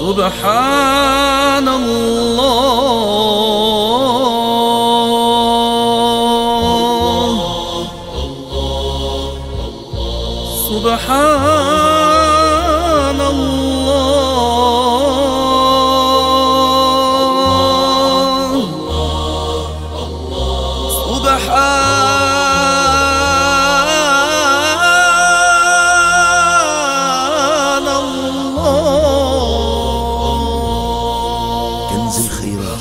سبحان الله سبحان الله سبحان الله كنز الخيرات.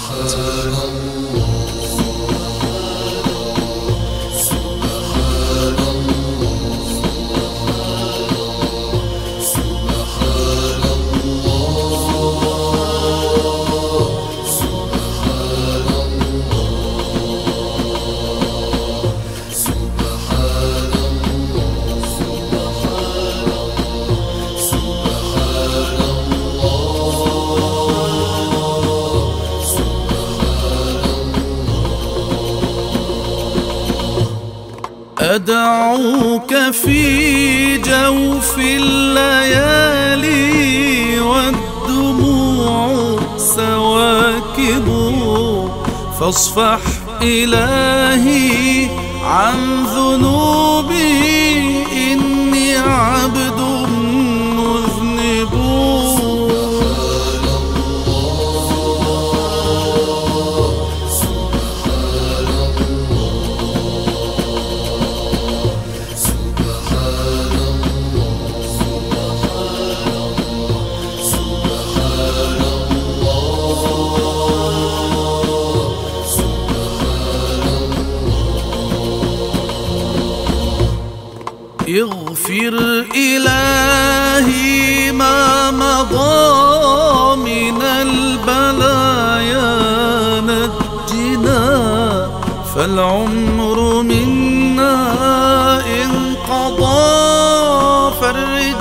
أدعوك في جوف الليالي والدموع سواكب، فاصفح إلهي عن ذنوبي إني عبد مذنب. اغفر إلهي ما مضى من البلايا، نجنا فالعمر منا انقضى، فرج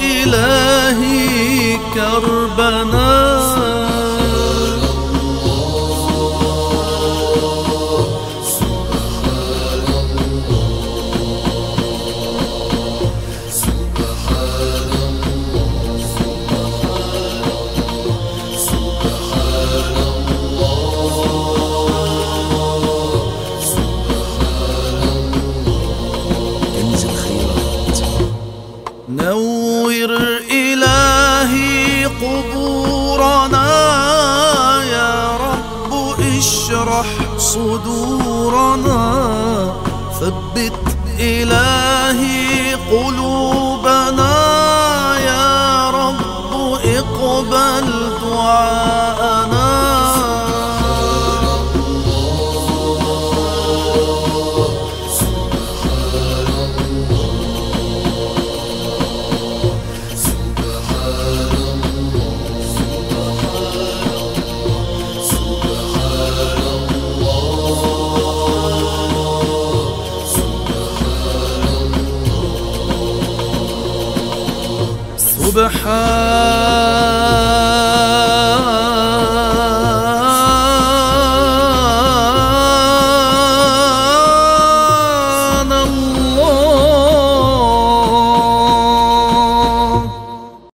إلهي كربنا. نور إلهي قبورنا يا رب، اشرح صدورنا، ثبت إلهي قلوبنا يا رب، اقبل دعاءنا. سبحان